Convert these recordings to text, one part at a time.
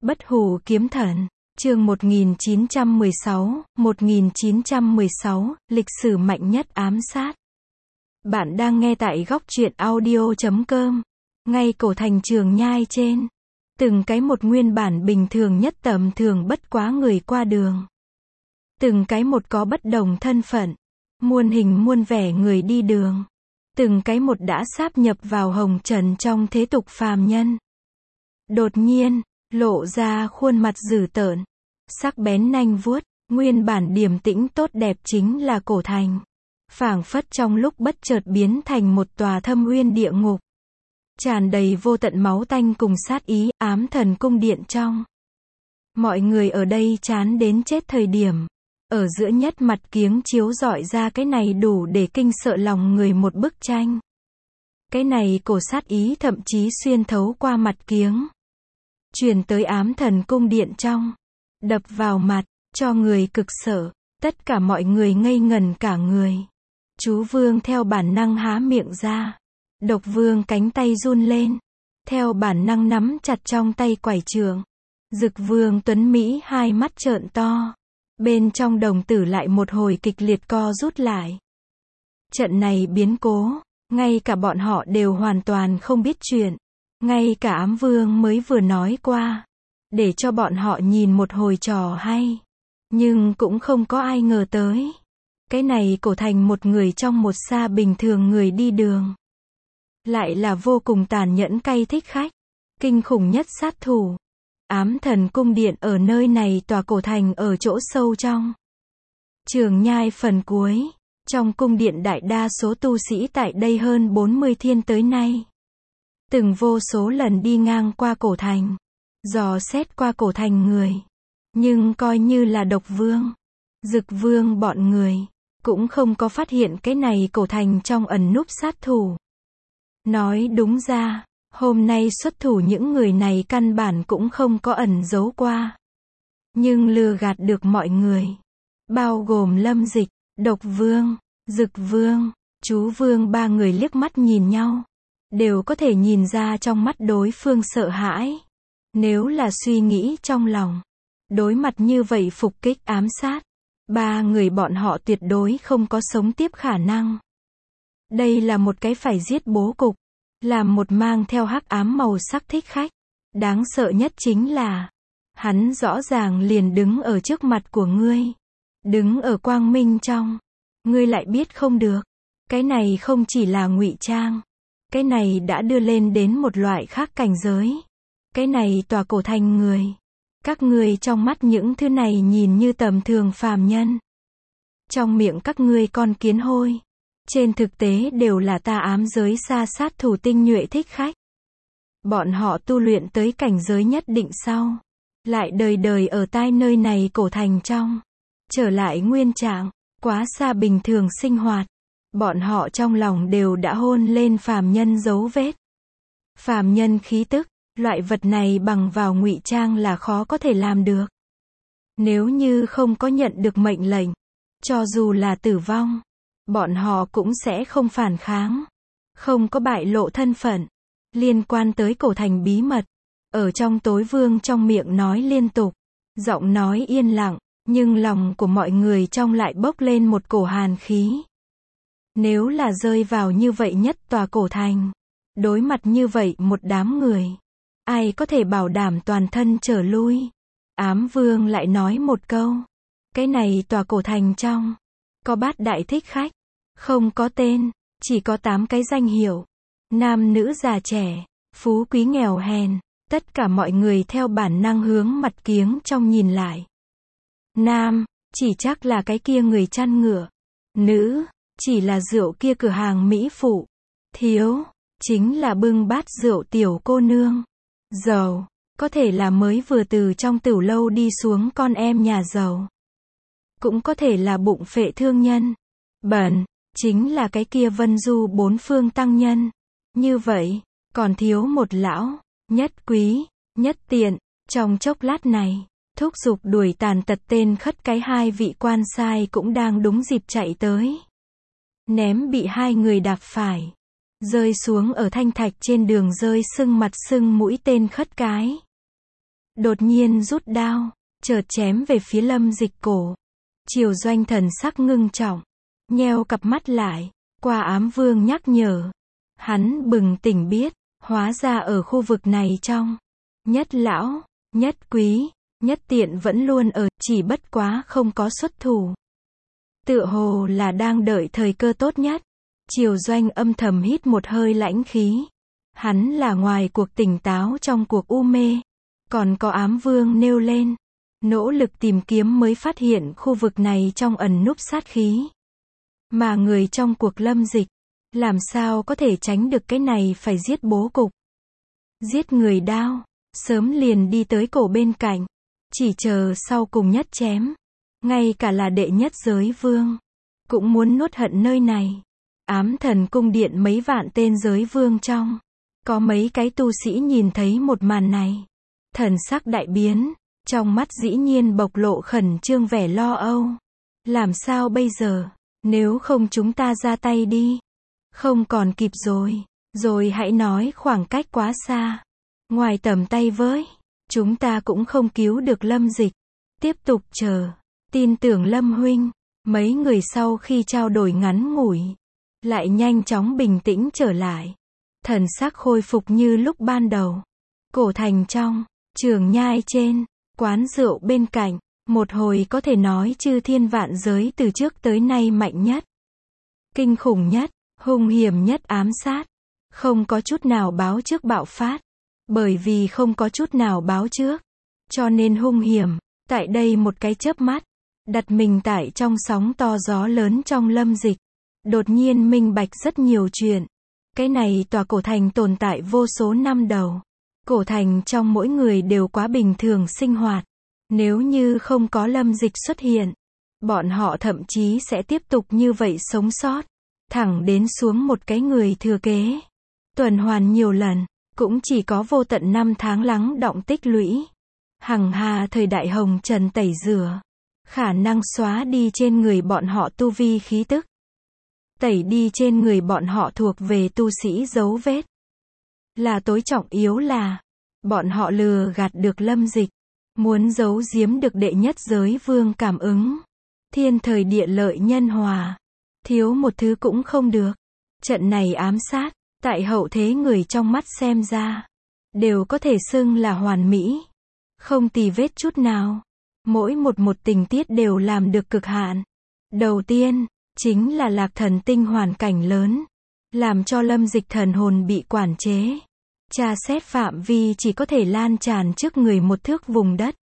Bất hủ kiếm thần, chương 1916, lịch sử mạnh nhất ám sát. Bạn đang nghe tại góc truyện audio.com. Ngay cổ thành Trường Nhai trên, từng cái một nguyên bản bình thường nhất tầm thường bất quá người qua đường. Từng cái một có bất đồng thân phận, muôn hình muôn vẻ người đi đường. Từng cái một đã sáp nhập vào hồng trần trong thế tục phàm nhân. Đột nhiên, lộ ra khuôn mặt dữ tợn, sắc bén nanh vuốt, nguyên bản điềm tĩnh tốt đẹp chính là cổ thành. Phảng phất trong lúc bất chợt biến thành một tòa thâm uyên địa ngục. Tràn đầy vô tận máu tanh cùng sát ý, ám thần cung điện trong. Mọi người ở đây chán đến chết thời điểm. Ở giữa nhất mặt kiếng chiếu rọi ra cái này đủ để kinh sợ lòng người một bức tranh. Cái này cổ sát ý thậm chí xuyên thấu qua mặt kiếng. Truyền tới ám thần cung điện trong. Đập vào mặt, cho người cực sợ. Tất cả mọi người ngây ngần cả người. Chú Vương theo bản năng há miệng ra. Độc Vương cánh tay run lên. Theo bản năng nắm chặt trong tay quải trượng. Dực Vương Tuấn Mỹ hai mắt trợn to. Bên trong đồng tử lại một hồi kịch liệt co rút lại. Trận này biến cố, ngay cả bọn họ đều hoàn toàn không biết chuyện. Ngay cả ám vương mới vừa nói qua. Để cho bọn họ nhìn một hồi trò hay. Nhưng cũng không có ai ngờ tới. Cái này cổ thành một người trong một sa bình thường người đi đường. Lại là vô cùng tàn nhẫn cay thích khách. Kinh khủng nhất sát thủ. Ám thần cung điện ở nơi này tòa cổ thành ở chỗ sâu trong. Trường Nhai phần cuối. Trong cung điện đại đa số tu sĩ tại đây hơn 40 thiên tới nay. Từng vô số lần đi ngang qua cổ thành. Dò xét qua cổ thành người. Nhưng coi như là Độc Vương, Dực Vương bọn người. Cũng không có phát hiện cái này cổ thành trong ẩn núp sát thủ. Nói đúng ra. Hôm nay xuất thủ những người này căn bản cũng không có ẩn giấu qua. Nhưng lừa gạt được mọi người. Bao gồm Lâm Dịch, Độc Vương, Dực Vương, Chú Vương ba người liếc mắt nhìn nhau. Đều có thể nhìn ra trong mắt đối phương sợ hãi. Nếu là suy nghĩ trong lòng. Đối mặt như vậy phục kích ám sát. Ba người bọn họ tuyệt đối không có sống tiếp khả năng. Đây là một cái phải giết bố cục. Làm một mang theo hắc ám màu sắc thích khách. Đáng sợ nhất chính là. Hắn rõ ràng liền đứng ở trước mặt của ngươi. Đứng ở quang minh trong. Ngươi lại biết không được. Cái này không chỉ là ngụy trang. Cái này đã đưa lên đến một loại khác cảnh giới. Cái này tòa cổ thành người. Các ngươi trong mắt những thứ này nhìn như tầm thường phàm nhân. Trong miệng các ngươi con kiến hôi. Trên thực tế đều là ta ám giới xa sát thủ tinh nhuệ thích khách. Bọn họ tu luyện tới cảnh giới nhất định sau. Lại đời đời ở tai nơi này cổ thành trong. Trở lại nguyên trạng, quá xa bình thường sinh hoạt. Bọn họ trong lòng đều đã hôn lên phàm nhân dấu vết. Phàm nhân khí tức, loại vật này bằng vào ngụy trang là khó có thể làm được. Nếu như không có nhận được mệnh lệnh, cho dù là tử vong. Bọn họ cũng sẽ không phản kháng. Không có bại lộ thân phận. Liên quan tới cổ thành bí mật. Ở trong tối vương trong miệng nói liên tục. Giọng nói yên lặng. Nhưng lòng của mọi người trong lại bốc lên một cổ hàn khí. Nếu là rơi vào như vậy nhất tòa cổ thành. Đối mặt như vậy một đám người. Ai có thể bảo đảm toàn thân trở lui. Ám vương lại nói một câu. Cái này tòa cổ thành trong. Có bát đại thích khách. Không có tên. Chỉ có 8 cái danh hiệu. Nam nữ già trẻ. Phú quý nghèo hèn. Tất cả mọi người theo bản năng hướng mặt kiếng trong nhìn lại. Nam. Chỉ chắc là cái kia người chăn ngựa. Nữ. Chỉ là rượu kia cửa hàng mỹ phụ. Thiếu. Chính là bưng bát rượu tiểu cô nương. Giàu. Có thể là mới vừa từ trong tửu lâu đi xuống con em nhà giàu. Cũng có thể là bụng phệ thương nhân. Bẩn. Chính là cái kia vân du bốn phương tăng nhân. Như vậy, còn thiếu một lão, nhất quý, nhất tiện. Trong chốc lát này, thúc giục đuổi tàn tật tên khất cái hai vị quan sai cũng đang đúng dịp chạy tới. Ném bị hai người đạp phải. Rơi xuống ở thanh thạch trên đường rơi sưng mặt sưng mũi tên khất cái. đột nhiên rút đao, chợt chém về phía Lâm Dịch cổ. Triều Doanh thần sắc ngưng trọng, nheo cặp mắt lại, qua ám vương nhắc nhở. Hắn bừng tỉnh biết, hóa ra ở khu vực này trong Nhất Lão, Nhất Quý, Nhất Tiện vẫn luôn ở, chỉ bất quá không có xuất thủ. Tựa hồ là đang đợi thời cơ tốt nhất. Triều Doanh âm thầm hít một hơi lãnh khí. Hắn là ngoài cuộc tỉnh táo trong cuộc u mê. Còn có ám vương nêu lên, nỗ lực tìm kiếm mới phát hiện khu vực này trong ẩn núp sát khí. Mà người trong cuộc Lâm Dịch, làm sao có thể tránh được cái này phải giết bố cục. Giết người đao, sớm liền đi tới cổ bên cạnh, chỉ chờ sau cùng nhất chém. Ngay cả là đệ nhất giới vương, cũng muốn nuốt hận nơi này. Ám thần cung điện mấy vạn tên giới vương trong, có mấy cái tu sĩ nhìn thấy một màn này. Thần sắc đại biến, trong mắt dĩ nhiên bộc lộ khẩn trương vẻ lo âu. Làm sao bây giờ, nếu không chúng ta ra tay đi. Không còn kịp rồi hãy nói khoảng cách quá xa. Ngoài tầm tay với, chúng ta cũng không cứu được Lâm Dịch. Tiếp tục chờ, tin tưởng Lâm huynh. Mấy người sau khi trao đổi ngắn ngủi, lại nhanh chóng bình tĩnh trở lại. Thần sắc khôi phục như lúc ban đầu. Cổ thành trong Trường Nhai trên, quán rượu bên cạnh, một hồi có thể nói chư thiên vạn giới từ trước tới nay mạnh nhất, kinh khủng nhất, hung hiểm nhất ám sát. Không có chút nào báo trước bạo phát. Bởi vì không có chút nào báo trước, cho nên hung hiểm. Tại đây một cái chớp mắt, đặt mình tại trong sóng to gió lớn trong Lâm Dịch. Đột nhiên minh bạch rất nhiều chuyện. Cái này tòa cổ thành tồn tại vô số năm đầu. Cổ thành trong mỗi người đều quá bình thường sinh hoạt. Nếu như không có Lâm Dịch xuất hiện, bọn họ thậm chí sẽ tiếp tục như vậy sống sót. Thẳng đến xuống một cái người thừa kế. Tuần hoàn nhiều lần, cũng chỉ có vô tận năm tháng lắng đọng tích lũy. Hằng hà thời đại hồng trần tẩy rửa. Khả năng xóa đi trên người bọn họ tu vi khí tức. Tẩy đi trên người bọn họ thuộc về tu sĩ dấu vết. Là tối trọng yếu là, bọn họ lừa gạt được Lâm Dịch. Muốn giấu giếm được đệ nhất giới vương cảm ứng. Thiên thời địa lợi nhân hòa. Thiếu một thứ cũng không được. Trận này ám sát, tại hậu thế người trong mắt xem ra, đều có thể xưng là hoàn mỹ. Không tì vết chút nào. Mỗi một tình tiết đều làm được cực hạn. Đầu tiên, chính là Lạc Thần Tinh hoàn cảnh lớn. Làm cho Lâm Dịch thần hồn bị quản chế. Tra xét phạm vi chỉ có thể lan tràn trước người một thước vùng đất.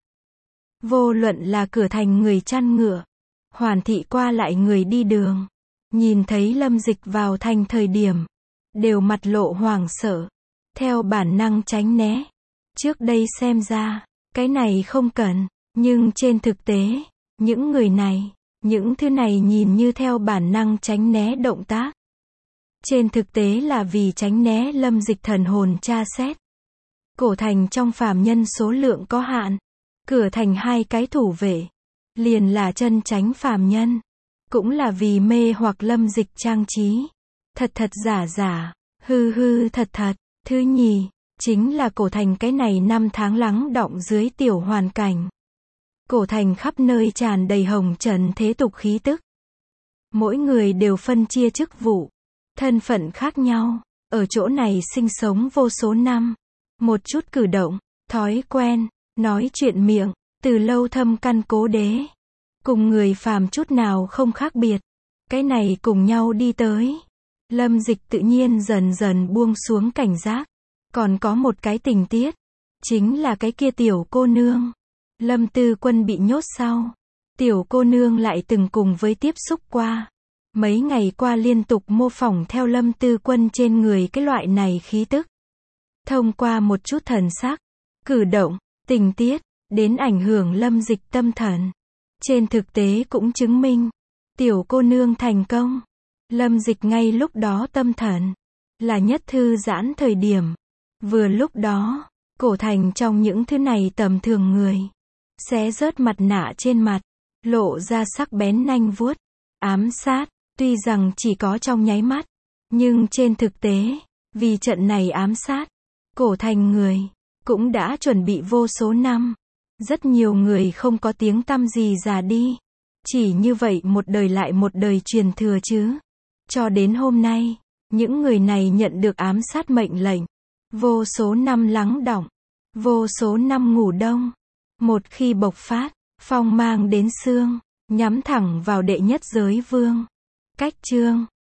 Vô luận là cửa thành người chăn ngựa, Hoàn thị qua lại người đi đường. Nhìn thấy Lâm Dịch vào thành thời điểm, đều mặt lộ hoảng sợ. Theo bản năng tránh né. Trước đây xem ra, cái này không cần. Nhưng trên thực tế, những người này, những thứ này nhìn như theo bản năng tránh né động tác. Trên thực tế là vì tránh né Lâm Dịch thần hồn tra xét. Cổ thành trong phàm nhân số lượng có hạn. Cửa thành hai cái thủ vệ, liền là chân chánh phàm nhân. Cũng là vì mê hoặc Lâm Dịch trang trí. Thật thật giả giả, hư hư thật thật. Thứ nhì, chính là cổ thành cái này năm tháng lắng đọng dưới tiểu hoàn cảnh. Cổ thành khắp nơi tràn đầy hồng trần thế tục khí tức. Mỗi người đều phân chia chức vụ, thân phận khác nhau, ở chỗ này sinh sống vô số năm. Một chút cử động, thói quen, nói chuyện miệng, từ lâu thâm căn cố đế. Cùng người phàm chút nào không khác biệt. Cái này cùng nhau đi tới. Lâm Dịch tự nhiên dần dần buông xuống cảnh giác. Còn có một cái tình tiết, chính là cái kia tiểu cô nương. Lâm Tư Quân bị nhốt sau, tiểu cô nương lại từng cùng với tiếp xúc qua. Mấy ngày qua liên tục mô phỏng theo Lâm Tư Quân trên người cái loại này khí tức. Thông qua một chút thần sắc, cử động, tình tiết, đến ảnh hưởng Lâm Dịch tâm thần. Trên thực tế cũng chứng minh, tiểu cô nương thành công. Lâm Dịch ngay lúc đó tâm thần, là nhất thư giãn thời điểm. Vừa lúc đó, cổ thành trong những thứ này tầm thường người. Xé rớt mặt nạ trên mặt, lộ ra sắc bén nanh vuốt. Ám sát, tuy rằng chỉ có trong nháy mắt. Nhưng trên thực tế, vì trận này ám sát, cổ thành người, cũng đã chuẩn bị vô số năm. Rất nhiều người không có tiếng tăm gì già đi. Chỉ như vậy một đời lại một đời truyền thừa chứ. Cho đến hôm nay, những người này nhận được ám sát mệnh lệnh. Vô số năm lắng đọng, vô số năm ngủ đông. Một khi bộc phát, phong mang đến xương, nhắm thẳng vào đệ nhất giới vương. Cách chương